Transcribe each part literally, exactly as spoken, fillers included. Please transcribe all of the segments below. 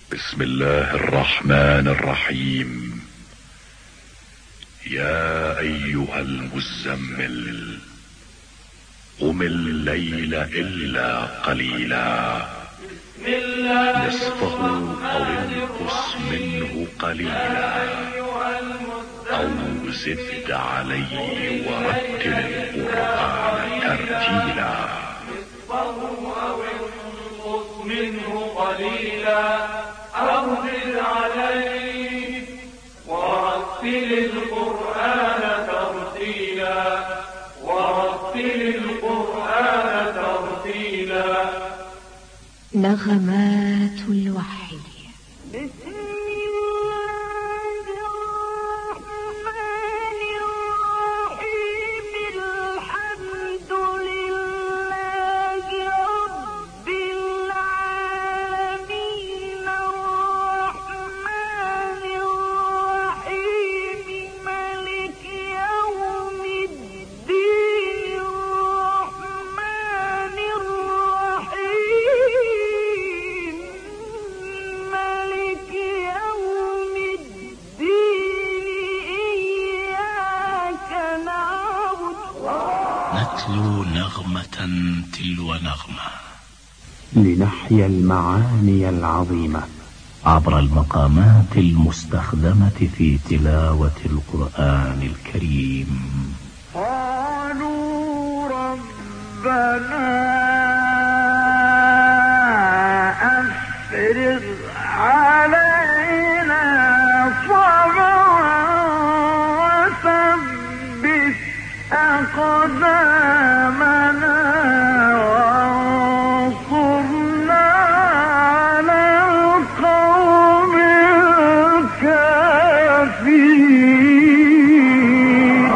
بسم الله الرحمن الرحيم. يا أيها المزمل قم الليل إلا قليلا نصفه أو انقص منه قليلا أو زد عليه ورتل القرآن ترتيلا. منه قليلا أو زد عليه ورتل القرآن ترتيلا ورتل القرآن ترتيلا. نغمات الوحي. نتلو نغمة تلو نغمة لنحيا المعاني العظيمة عبر المقامات المستخدمة في تلاوة القرآن الكريم. قالوا ربنا أفرغ علينا صبرا وثبت أقدامنا وانصرنا على القوم الكافرين.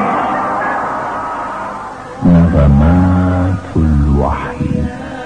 نغمات الوحي.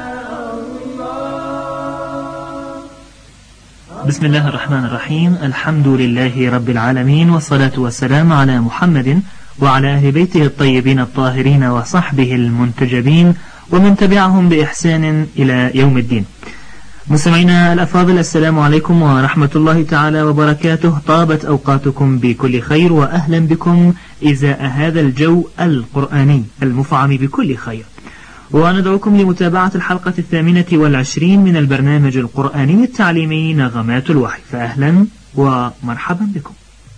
بسم الله الرحمن الرحيم. الحمد لله رب العالمين، والصلاة والسلام على محمد وعلى أهل بيته الطيبين الطاهرين وصحبه المنتجبين ومن تبعهم بإحسان إلى يوم الدين. مستمعينا الأفاضل، السلام عليكم ورحمة الله تعالى وبركاته. طابت أوقاتكم بكل خير، وأهلا بكم إزاء هذا الجو القرآني المفعم بكل خير. وندعوكم لمتابعة الحلقة الثامنة والعشرين من البرنامج القرآني التعليمي نغمات الوحي، فأهلا ومرحبا بكم.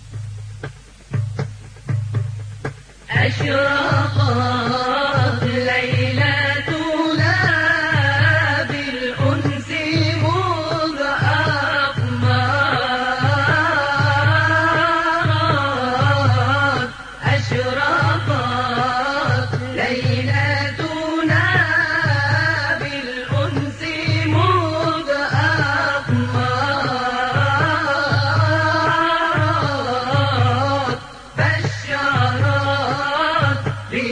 أشرقت ليلتنا بالأنس مذ أقمرت. أشرقت ليلتنا بالأنس مذ أقمرت. بشرت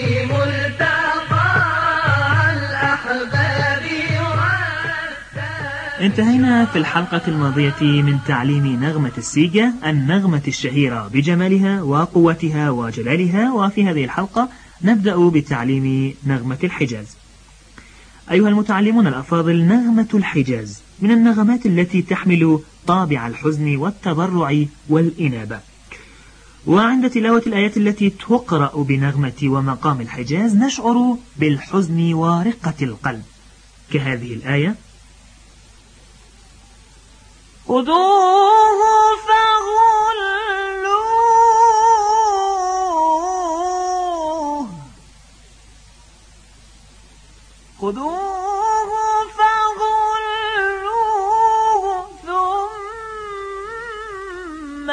انتهينا في الحلقة الماضية من تعليم نغمة السيجا، النغمة الشهيرة بجمالها وقوتها وجلالها، وفي هذه الحلقة نبدأ بتعليم نغمة الحجاز. أيها المتعلمون الأفاضل، نغمة الحجاز من النغمات التي تحمل طابع الحزن والتضرع والإنابة. وعند تلاوة الآيات التي تقرأ بنغمة ومقام الحجاز نشعر بالحزن ورقة القلب، كهذه الآية: خذوه فغلوه خذوه فغلوه ثم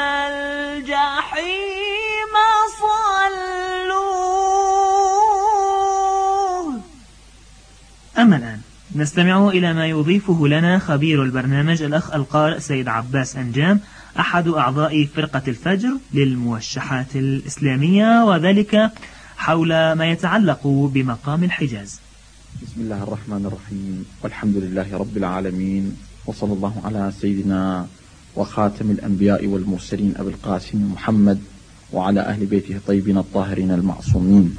الجحيم صلوه. أما الآن نستمع إلى ما يضيفه لنا خبير البرنامج الأخ القارئ سيد عباس أنجام، أحد أعضاء فرقة الفجر للموشحات الإسلامية، وذلك حول ما يتعلق بمقام الحجاز. بسم الله الرحمن الرحيم، والحمد لله رب العالمين، وصلى الله على سيدنا وخاتم الأنبياء والمرسلين أبي القاسم محمد وعلى أهل بيته الطيبين الطاهرين المعصومين.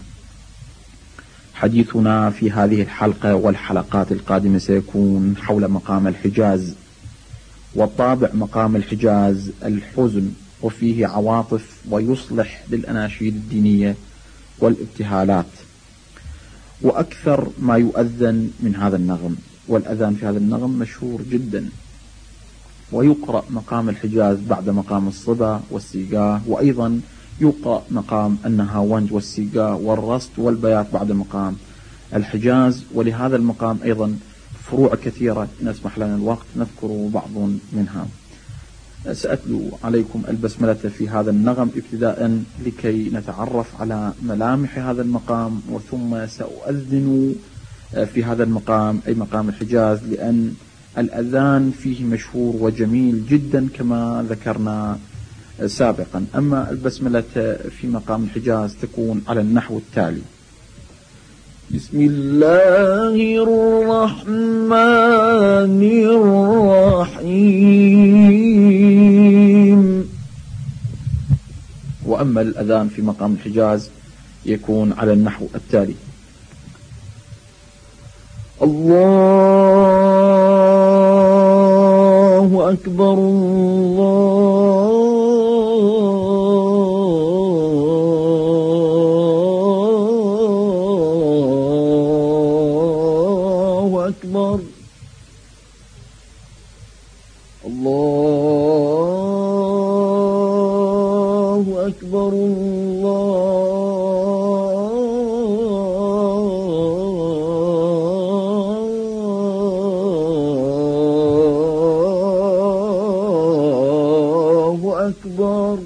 حديثنا في هذه الحلقة والحلقات القادمة سيكون حول مقام الحجاز، وطابع مقام الحجاز الحزن وفيه عواطف ويصلح للأناشيد الدينية والابتهالات. وأكثر ما يؤذن من هذا النغم، والأذان في هذا النغم مشهور جدا، ويقرأ مقام الحجاز بعد مقام الصبا والسيقاه، وأيضا يقرأ مقام النهاونج والسيقاه والرست والبيات بعد مقام الحجاز. ولهذا المقام أيضا فروع كثيرة إن أسمح لنا الوقت نذكر بعض منها. سأتلو عليكم البسملة في هذا النغم ابتداء لكي نتعرف على ملامح هذا المقام، وثم سأؤذن في هذا المقام أي مقام الحجاز، لأن الأذان فيه مشهور وجميل جدا كما ذكرنا سابقا. أما البسملة في مقام الحجاز تكون على النحو التالي: بسم الله الرحمن الرحيم. وأما الأذان في مقام الحجاز يكون على النحو التالي: الله أكبر الله أكبر الله أكبر الله أكبر.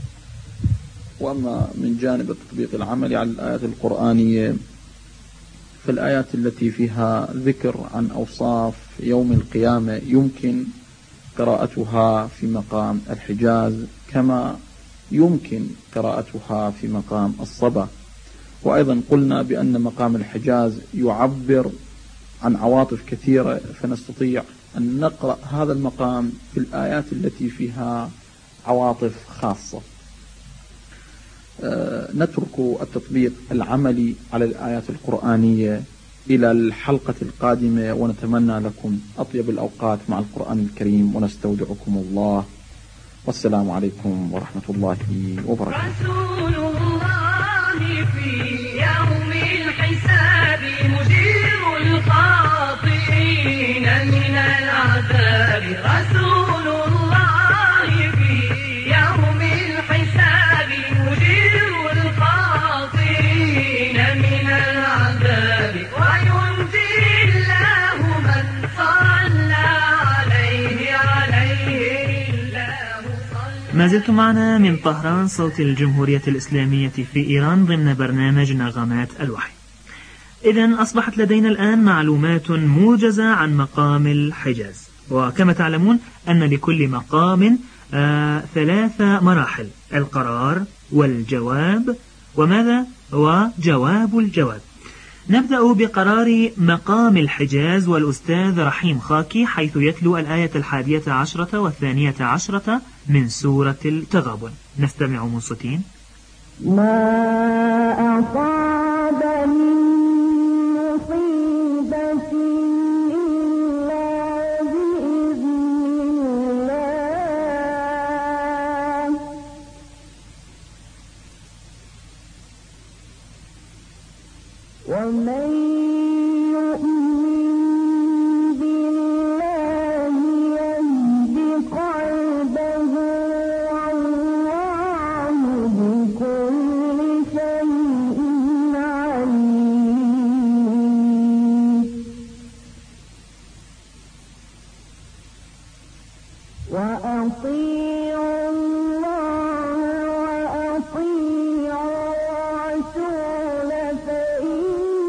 وأما من جانب التطبيق العملي على الآيات القرآنية، فالآيات التي فيها ذكر عن أوصاف يوم القيامة يمكن قراءتها في مقام الحجاز كما يمكن قراءتها في مقام الصبا. وأيضا قلنا بأن مقام الحجاز يعبر عن عواطف كثيرة، فنستطيع أن نقرأ هذا المقام في الآيات التي فيها عواطف خاصة. أه نترك التطبيق العملي على الآيات القرآنية إلى الحلقة القادمة، ونتمنى لكم أطيب الأوقات مع القرآن الكريم، ونستودعكم الله، والسلام عليكم ورحمة الله وبركاته. رسول الله في يوم الحساب مجير الخاطئين من العذاب. رسول الله في يوم الحساب مجير الخاطئين من العذاب، وينجي الله من صلى عليه عليه الله صلى. ما زلتم معنا من طهران صوت الجمهورية الإسلامية في إيران ضمن برنامج نغمات الوحي. إذن أصبحت لدينا الآن معلومات موجزة عن مقام الحجاز. وكما تعلمون أن لكل مقام آه ثلاث مراحل: القرار والجواب وماذا؟ وجواب الجواب. نبدأ بقرار مقام الحجاز، والأستاذ رحيم خاكي حيث يتلو الآية الحادية عشرة والثانية عشرة من سورة التغابن. نستمع منصتين. ما أصاب من مصيبة إلا بإذن الله، ومن يؤمن بالله يهد قلبه، والله بكل شيء عليم. وأطيعوا الله وأطيعوا الرسول، فإن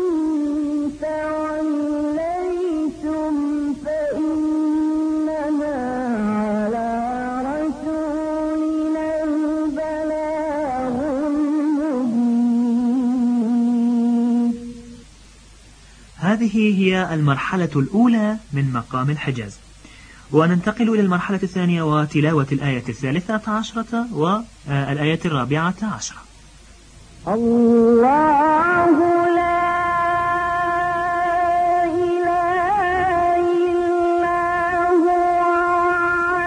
توليتم فإنما على رسولنا البلاغ المبين. هذه هي المرحلة الأولى من مقام الحجاز، وننتقل إلى المرحلة الثانية وتلاوة الآية الثالثة عشرة والآية الرابعة عشرة. الله لا إله إلا هو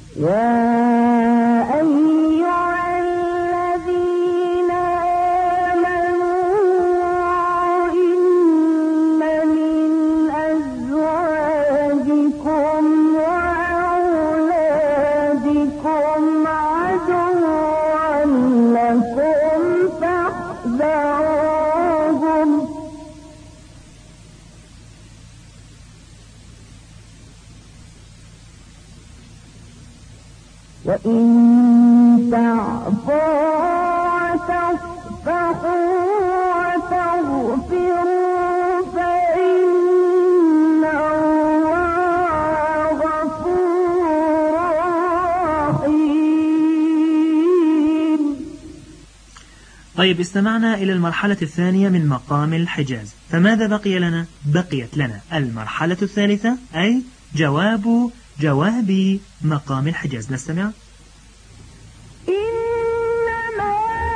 يا أيها الذين آمنوا إن من أزواجكم وأولادكم عدوا لكم فاحذروهم وإن تعفوا وتصفحوا وتغفروا فإن الله غفور رحيم. طيب، استمعنا إلى المرحلة الثانية من مقام الحجاز، فماذا بقي لنا؟ بقيت لنا المرحلة الثالثة، أي جواب جواب مقام الحجاز. نستمع. إنما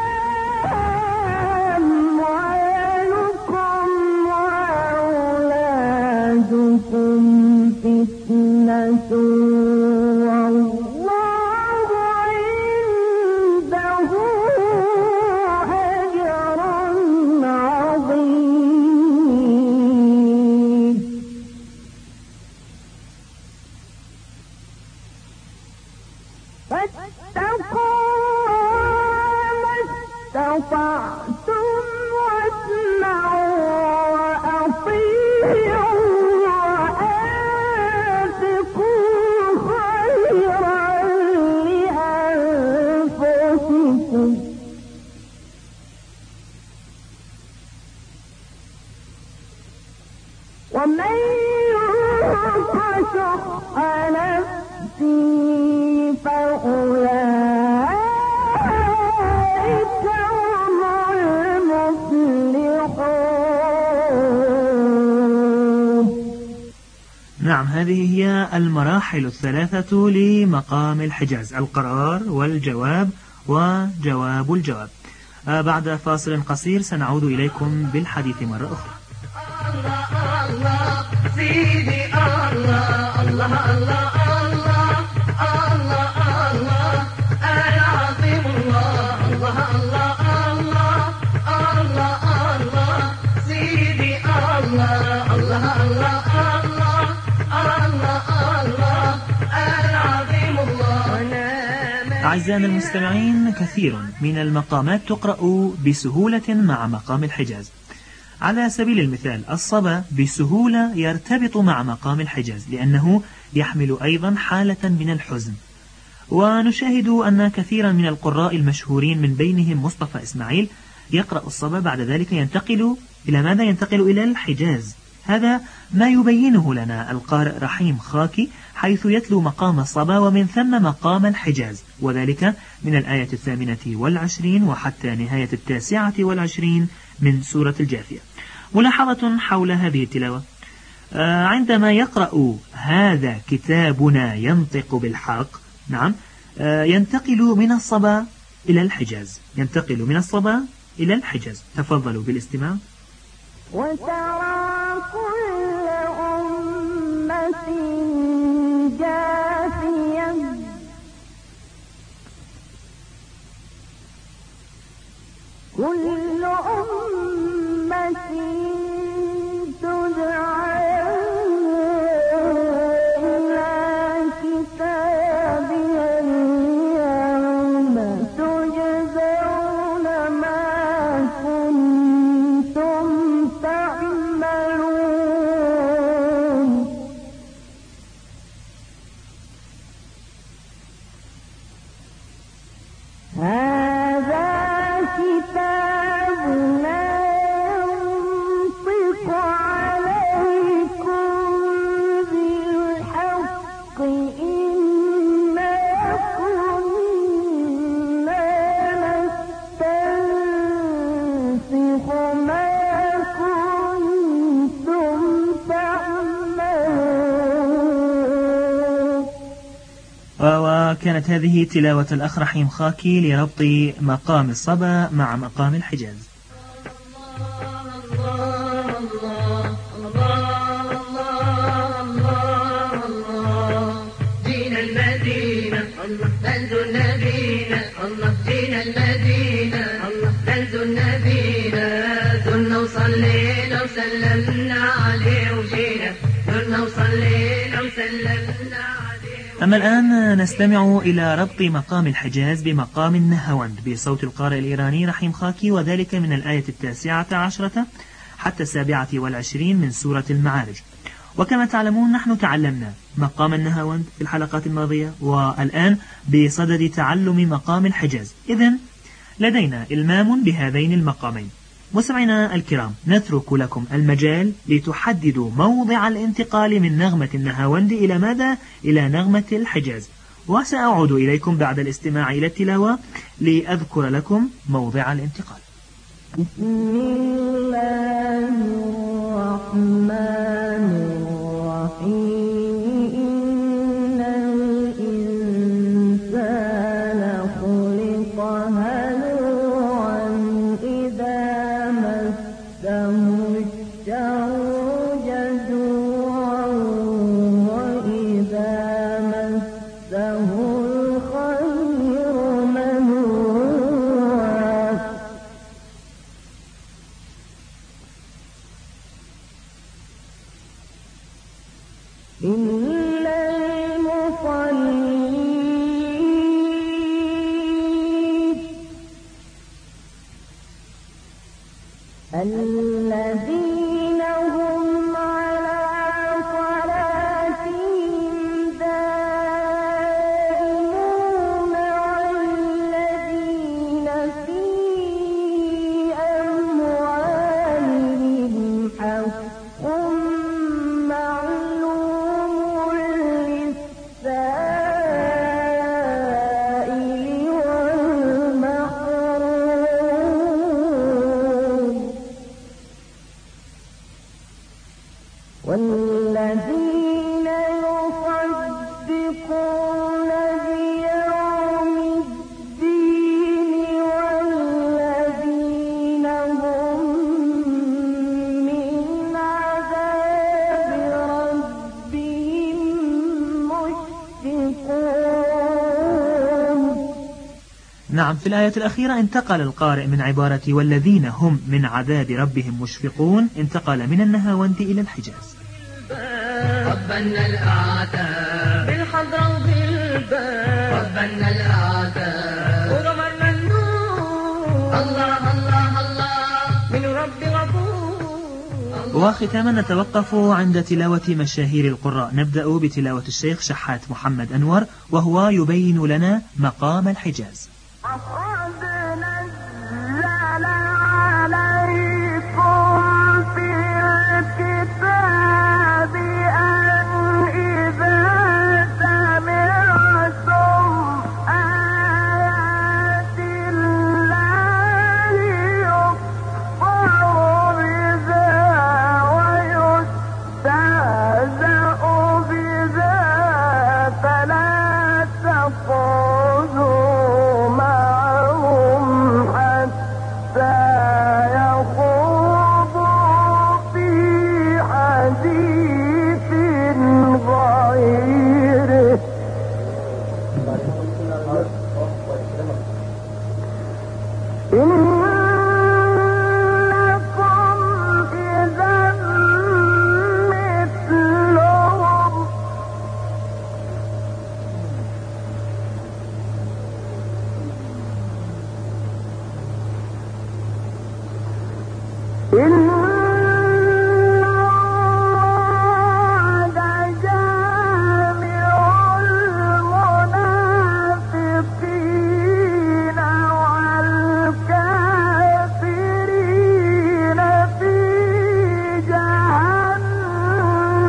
أموالكم وأولادكم فتنة والله عنده أجر عظيم. فاتقوا ما استطعتم واسمعوا وأطيعوا وأنفقوا خيرا لأنفسكم ومن يوق شح نفسه فأولئك هم المفلحون. نعم، هذه هي المراحل الثلاثة لمقام الحجاز: القرار والجواب وجواب الجواب. آه بعد فاصل قصير سنعود إليكم بالحديث مرة أخرى. الله الله سيدي الله الله الله الله الله الله العظيم الله الله الله الله الله الله سيدي الله الله الله الله الله الله العظيم الله. أعزائنا المستمعين، كثير من المقامات تقرأ بسهولة مع مقام الحجاز. على سبيل المثال، الصبا بسهولة يرتبط مع مقام الحجاز لأنه يحمل أيضا حالة من الحزن. ونشاهد أن كثيرا من القراء المشهورين من بينهم مصطفى إسماعيل يقرأ الصبا، بعد ذلك ينتقل إلى ماذا؟ ينتقل إلى الحجاز. هذا ما يبينه لنا القارئ رحيم خاكي حيث يتلو مقام الصبا ومن ثم مقام الحجاز، وذلك من الآية الثامنة والعشرين وحتى نهاية التاسعة والعشرين من سورة الجاثية. ملاحظة حول هذه التلاوة: آه عندما يقرأ هذا كتابنا ينطق بالحق، نعم، آه ينتقل من الصبا إلى الحجاز، ينتقل من الصبا إلى الحجاز. تفضلوا بالاستماع. وترى كل أمة جاثية كل أمة تدعى إلى كتابها اليوم تجزون ما كنتم تعملون. هذا كتابنا ينطق عليكم بالحق إنا كنا نستنسخ ما كنتم تعملون. وكانت هذه تلاوة الأخ رحيم خاكي لربط مقام الصبا مع مقام الحجاز. جينا المدينة سلمنا عليه. أما الآن نستمع إلى ربط مقام الحجاز بمقام النهاوند بصوت القارئ الإيراني رحيم خاكي، وذلك من الآية التاسعة عشرة حتى السابعة والعشرين من سورة المعارج. وكما تعلمون نحن تعلمنا مقام النهاوند في الحلقات الماضية، والآن بصدد تعلم مقام الحجاز. إذن لدينا إلمام بهذين المقامين. مستمعينا الكرام، نترك لكم المجال لتحددوا موضع الانتقال من نغمة النهاوند إلى ماذا؟ إلى نغمة الحجاز، وسأعود إليكم بعد الاستماع إلى التلاوة لأذكر لكم موضع الانتقال. بسم الله الرحمن الرحيم. إن الإنسان خلق هلوعا إذا مسه الشر جزوعا وإذا مسه الخير منوعا. إلا المصلين الذين هم على صلاتهم دائمون والذين في أموالهم حق معلوم للسائل والمحروم. والذين يصدقون بيوم الدين والذين هم من عذاب ربهم مشفقون. نعم، في الآية الأخيرة انتقل القارئ من عبارة والذين هم من عذاب ربهم مشفقون، انتقل من النهاوند إلى الحجاز. ربنا الأعتاب بالحضرة وبالباب. ربنا الأعتاب ورمنا النور. الله الله الله من رب غفور. وختاما نتوقف عند تلاوة مشاهير القراء. نبدأ بتلاوة الشيخ شحات محمد أنور، وهو يبين لنا مقام الحجاز. وقد نزل عليكم في الكتاب أن إذا سمعتم آيات الله يكفر بها ويستهزأ بها فلا تقعدوا معهم حتى يخوضوا في حديث غيره. إنكم إذا مثلهم إن الله جامع المنافقين والكافرين في جهنم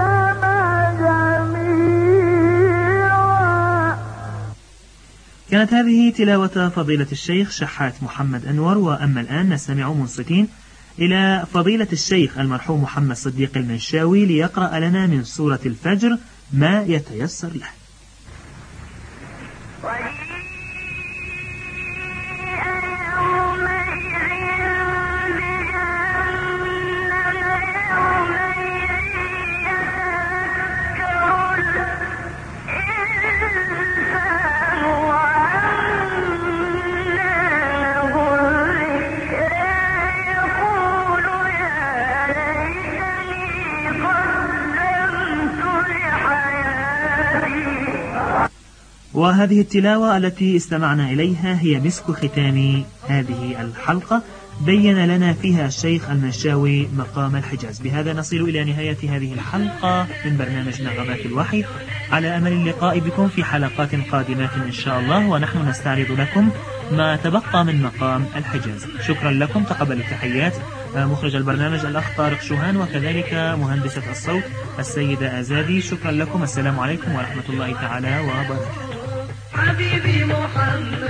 جميعا. كانت هذه تلاوة فضيلة الشيخ شحات محمد أنور. وأما الآن نستمع منصتين إلى فضيلة الشيخ المرحوم محمد صديق المنشاوي ليقرأ لنا من سورة الفجر ما يتيسر له. يقول يا ليتني قدمت لحياتي. وهذه التلاوة التي استمعنا إليها هي مسك ختام هذه الحلقة، بين لنا فيها الشيخ المنشاوي مقام الحجاز. بهذا نصل إلى نهاية هذه الحلقة من برنامج نغمات الوحي، على أمل اللقاء بكم في حلقات قادمات إن شاء الله، ونحن نستعرض لكم ما تبقى من مقام الحجاز. شكرا لكم، تقبل التحيات مخرج البرنامج الأخ طارق شوهان، وكذلك مهندسة الصوت السيدة أزادي. شكرا لكم، السلام عليكم ورحمة الله تعالى وبركاته. حبيبي محمد